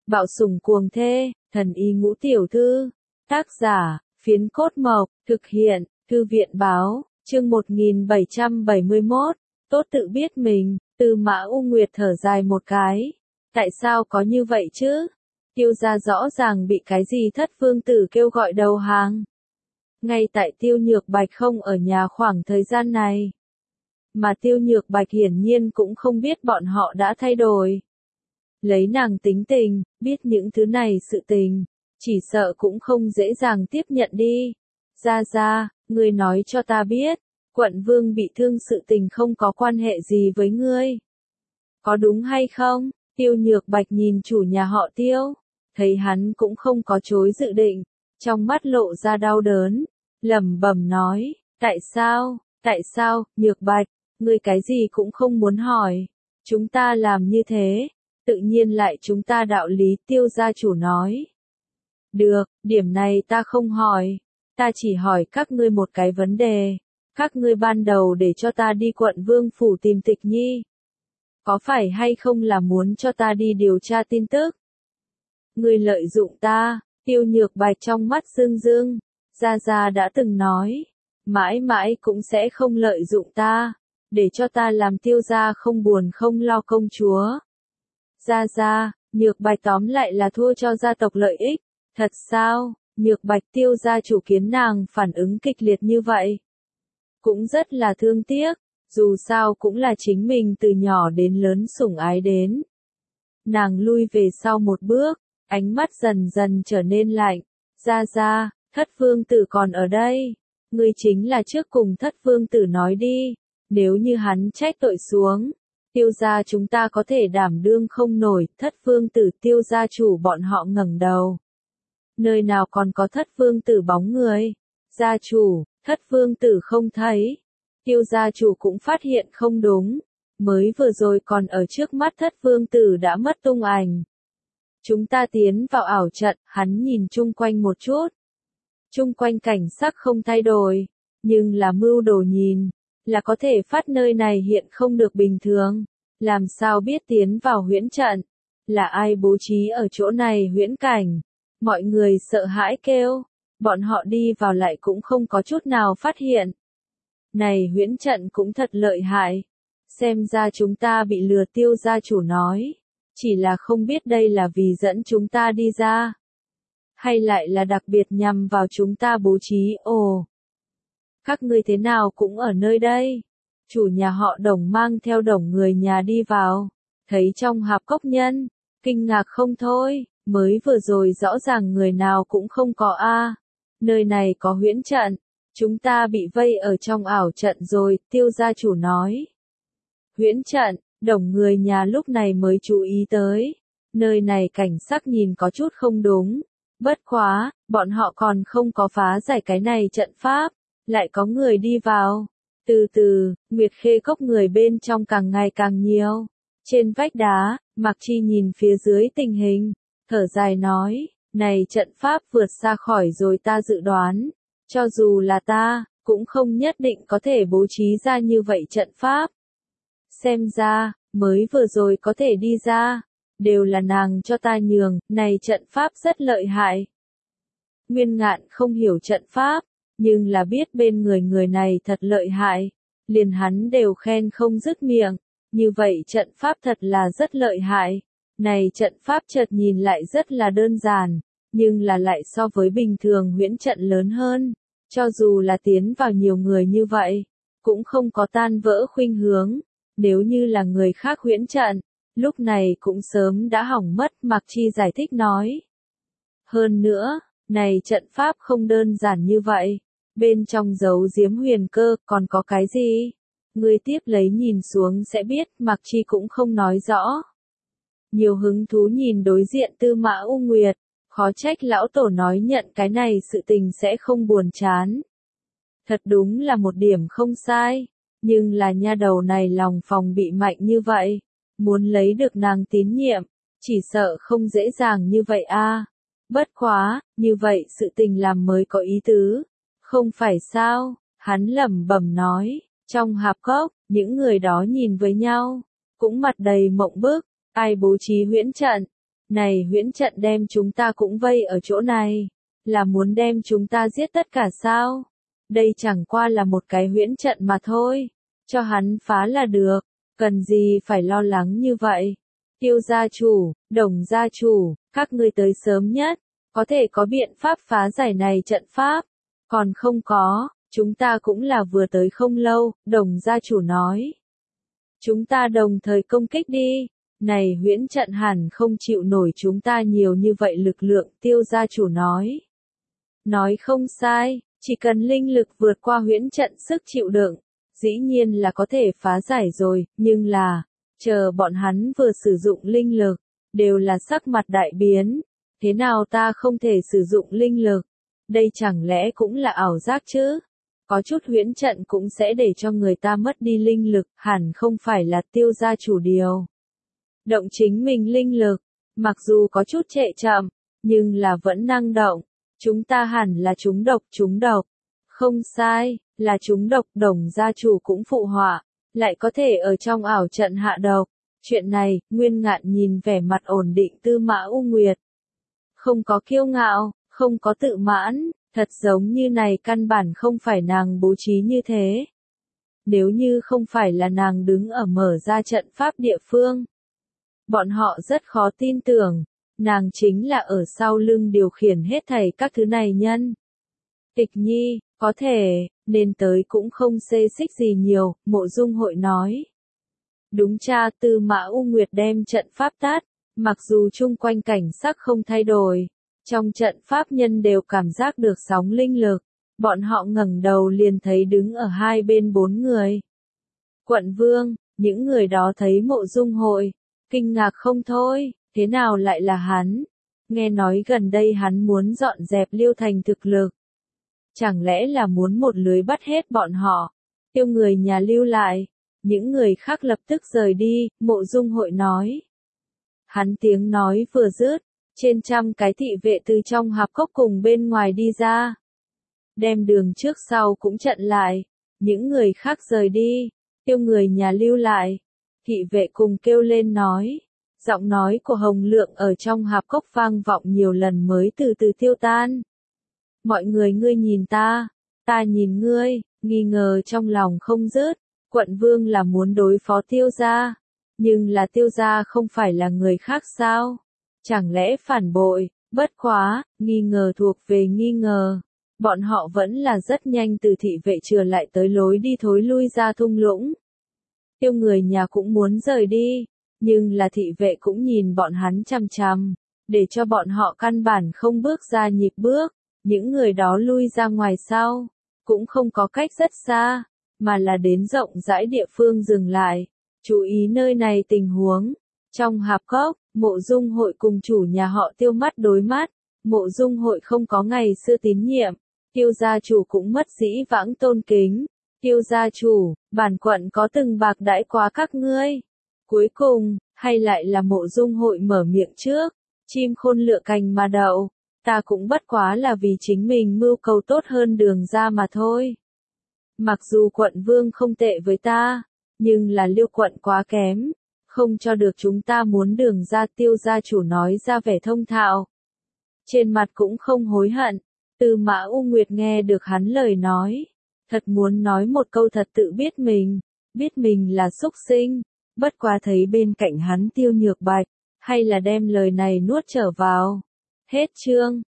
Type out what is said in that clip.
Bạo sủng cuồng thê, thần y ngũ tiểu thư. Tác giả, Phiến Cốt Mộc, thực hiện, Thư viện báo, chương 1771, tốt tự biết mình, Tư Mã U Nguyệt thở dài một cái. Tại sao có như vậy chứ? Tiêu gia rõ ràng bị cái gì Thất Vương Tử kêu gọi đầu hàng. Ngay tại Tiêu Nhược Bạch không ở nhà khoảng thời gian này. Mà Tiêu Nhược Bạch hiển nhiên cũng không biết bọn họ đã thay đổi. Lấy nàng tính tình, biết những thứ này sự tình, chỉ sợ cũng không dễ dàng tiếp nhận đi. Ra, ngươi nói cho ta biết, quận vương bị thương sự tình không có quan hệ gì với ngươi. Có đúng hay không? Tiêu Nhược Bạch nhìn chủ nhà họ Tiêu, thấy hắn cũng không có chối dự định, trong mắt lộ ra đau đớn, lẩm bẩm nói, tại sao, Nhược Bạch, ngươi cái gì cũng không muốn hỏi, chúng ta làm như thế, tự nhiên lại chúng ta đạo lý. Tiêu gia chủ nói. Được, điểm này ta không hỏi, ta chỉ hỏi các ngươi một cái vấn đề, các ngươi ban đầu để cho ta đi quận vương phủ tìm Tịch Nhi. Có phải hay không là muốn cho ta đi điều tra tin tức? Ngươi lợi dụng ta, Tiêu Nhược Bạch trong mắt rưng rưng, Gia đã từng nói, mãi mãi cũng sẽ không lợi dụng ta, để cho ta làm Tiêu gia không buồn không lo công chúa. Gia, Nhược Bạch tóm lại là thua cho gia tộc lợi ích, thật sao? Nhược Bạch Tiêu gia chủ kiến nàng phản ứng kịch liệt như vậy. Cũng rất là thương tiếc, dù sao cũng là chính mình từ nhỏ đến lớn sủng ái đến. Nàng lui về sau một bước, ánh mắt dần dần trở nên lạnh. Gia, Thất Vương Tử còn ở đây. Ngươi chính là trước cùng Thất Vương Tử nói đi, nếu như hắn trách tội xuống, Tiêu gia chúng ta có thể đảm đương không nổi. Thất Vương Tử Tiêu gia chủ bọn họ ngẩng đầu. Nơi nào còn có Thất Vương Tử bóng người? Gia chủ, Thất Vương Tử không thấy. Tiêu gia chủ cũng phát hiện không đúng. Mới vừa rồi còn ở trước mắt Thất Vương Tử đã mất tung ảnh. Chúng ta tiến vào ảo trận, hắn nhìn chung quanh một chút. Chung quanh cảnh sắc không thay đổi, nhưng là mưu đồ nhìn, là có thể phát nơi này hiện không được bình thường. Làm sao biết tiến vào huyễn trận? Là ai bố trí ở chỗ này huyễn cảnh? Mọi người sợ hãi kêu, bọn họ đi vào lại cũng không có chút nào phát hiện. Này huyễn trận cũng thật lợi hại, xem ra chúng ta bị lừa. Tiêu gia chủ nói, chỉ là không biết đây là vì dẫn chúng ta đi ra, hay lại là đặc biệt nhằm vào chúng ta bố trí. Ồ, các ngươi thế nào cũng ở nơi đây? Chủ nhà họ Đồng mang theo Đồng người nhà đi vào, thấy trong hạp cốc nhân, kinh ngạc không thôi, mới vừa rồi rõ ràng người nào cũng không có a. Nơi này có huyễn trận, chúng ta bị vây ở trong ảo trận rồi. Tiêu gia chủ nói. Huyễn trận, Đồng người nhà lúc này mới chú ý tới, nơi này cảnh sắc nhìn có chút không đúng. Bất quá, bọn họ còn không có phá giải cái này trận pháp, lại có người đi vào. Từ từ, Nguyệt Khê Cốc người bên trong càng ngày càng nhiều. Trên vách đá, Mạc Chi nhìn phía dưới tình hình, thở dài nói, này trận pháp vượt xa khỏi rồi ta dự đoán. Cho dù là ta, cũng không nhất định có thể bố trí ra như vậy trận pháp. Xem ra, mới vừa rồi có thể đi ra, đều là nàng cho ta nhường, này trận pháp rất lợi hại. Nguyên Ngạn không hiểu trận pháp, nhưng là biết bên người này thật lợi hại, liền hắn đều khen không dứt miệng, như vậy trận pháp thật là rất lợi hại. Này trận pháp chợt nhìn lại rất là đơn giản, nhưng là lại so với bình thường huyễn trận lớn hơn, cho dù là tiến vào nhiều người như vậy, cũng không có tan vỡ khuynh hướng, nếu như là người khác huyễn trận, lúc này cũng sớm đã hỏng mất. Mạc Chi giải thích nói. Hơn nữa, này trận pháp không đơn giản như vậy, bên trong giấu giếm huyền cơ, còn có cái gì? Ngươi tiếp lấy nhìn xuống sẽ biết. Mạc Chi cũng không nói rõ. Nhiều hứng thú nhìn đối diện Tư Mã U Nguyệt, khó trách lão tổ nói nhận cái này sự tình sẽ không buồn chán. Thật đúng là một điểm không sai, nhưng là nha đầu này lòng phòng bị mạnh như vậy, muốn lấy được nàng tín nhiệm, chỉ sợ không dễ dàng như vậy a. Bất quá, như vậy sự tình làm mới có ý tứ, không phải sao? Hắn lẩm bẩm nói. Trong hạp cốc, những người đó nhìn với nhau, cũng mặt đầy mộng bức. Ai bố trí huyễn trận? Này huyễn trận đem chúng ta cũng vây ở chỗ này, là muốn đem chúng ta giết tất cả sao? Đây chẳng qua là một cái huyễn trận mà thôi, cho hắn phá là được, cần gì phải lo lắng như vậy. Tiêu gia chủ, Đồng gia chủ, các ngươi tới sớm nhất, có thể có biện pháp phá giải này trận pháp, còn không có, chúng ta cũng là vừa tới không lâu, Đồng gia chủ nói. Chúng ta đồng thời công kích đi, này huyễn trận hẳn không chịu nổi chúng ta nhiều như vậy lực lượng, Tiêu gia chủ nói. Nói không sai, chỉ cần linh lực vượt qua huyễn trận sức chịu đựng, dĩ nhiên là có thể phá giải rồi, nhưng là, chờ bọn hắn vừa sử dụng linh lực, đều là sắc mặt đại biến. Thế nào ta không thể sử dụng linh lực? Đây chẳng lẽ cũng là ảo giác chứ? Có chút huyễn trận cũng sẽ để cho người ta mất đi linh lực, hẳn không phải là Tiêu gia chủ điều. Động chính mình linh lực, mặc dù có chút trệ chậm, nhưng là vẫn năng động. Chúng ta hẳn là trúng độc. Không sai, là trúng độc, Đồng gia chủ cũng phụ họa, lại có thể ở trong ảo trận hạ độc. Chuyện này, Nguyên Ngạn nhìn vẻ mặt ổn định Tư Mã U Nguyệt. Không có kiêu ngạo, không có tự mãn, thật giống như này căn bản không phải nàng bố trí như thế. Nếu như không phải là nàng đứng ở mở ra trận pháp địa phương, bọn họ rất khó tin tưởng, nàng chính là ở sau lưng điều khiển hết thảy các thứ này nhân. Tịch Nhi, có thể, nên tới cũng không xê xích gì nhiều, Mộ Dung Hội nói. Đúng cha, Tư Mã U Nguyệt đem trận pháp tát, mặc dù chung quanh cảnh sắc không thay đổi, trong trận pháp nhân đều cảm giác được sóng linh lực, bọn họ ngẩng đầu liền thấy đứng ở hai bên 4 người. Quận Vương, những người đó thấy Mộ Dung Hội, kinh ngạc không thôi, thế nào lại là hắn? Nghe nói gần đây hắn muốn dọn dẹp Liêu Thành thực lực. Chẳng lẽ là muốn một lưới bắt hết bọn họ, tiêu người nhà lưu lại, những người khác lập tức rời đi, Mộ Dung Hội nói. Hắn tiếng nói vừa dứt, trên trăm cái thị vệ từ trong hạp cốc cùng bên ngoài đi ra. Đem đường trước sau cũng chặn lại, những người khác rời đi, tiêu người nhà lưu lại. Thị vệ cùng kêu lên nói, giọng nói của Hồng Lượng ở trong hạp cốc vang vọng nhiều lần mới từ từ tiêu tan. Mọi người ngươi nhìn ta nhìn ngươi, nghi ngờ trong lòng không dứt, Quận Vương là muốn đối phó Tiêu gia, nhưng là Tiêu gia không phải là người khác sao? Chẳng lẽ phản bội, bất quá, nghi ngờ thuộc về nghi ngờ. Bọn họ vẫn là rất nhanh từ thị vệ trở lại tới lối đi thối lui ra thung lũng. Tiêu người nhà cũng muốn rời đi, nhưng là thị vệ cũng nhìn bọn hắn chằm chằm, để cho bọn họ căn bản không bước ra nhịp bước. Những người đó lui ra ngoài sau, cũng không có cách rất xa, mà là đến rộng rãi địa phương dừng lại, chú ý nơi này tình huống. Trong hạp cốc, Mộ Dung Hội cùng chủ nhà họ Tiêu mắt đối mắt, Mộ Dung Hội không có ngày xưa tín nhiệm, Tiêu gia chủ cũng mất dĩ vãng tôn kính. Tiêu gia chủ, bản quận có từng bạc đãi quá các ngươi. Cuối cùng, hay lại là Mộ Dung Hội mở miệng trước, chim khôn lựa cành mà đậu. Ta cũng bất quá là vì chính mình mưu cầu tốt hơn Đường gia mà thôi. Mặc dù quận vương không tệ với ta, nhưng là Liêu quận quá kém, không cho được chúng ta muốn Đường gia. Tiêu gia chủ nói ra vẻ thông thạo. Trên mặt cũng không hối hận, Tư Mã U Nguyệt nghe được hắn lời nói. Thật muốn nói một câu thật tự biết mình là xúc sinh, bất quá thấy bên cạnh hắn Tiêu Nhược Bạch, hay là đem lời này nuốt trở vào. Hết chương.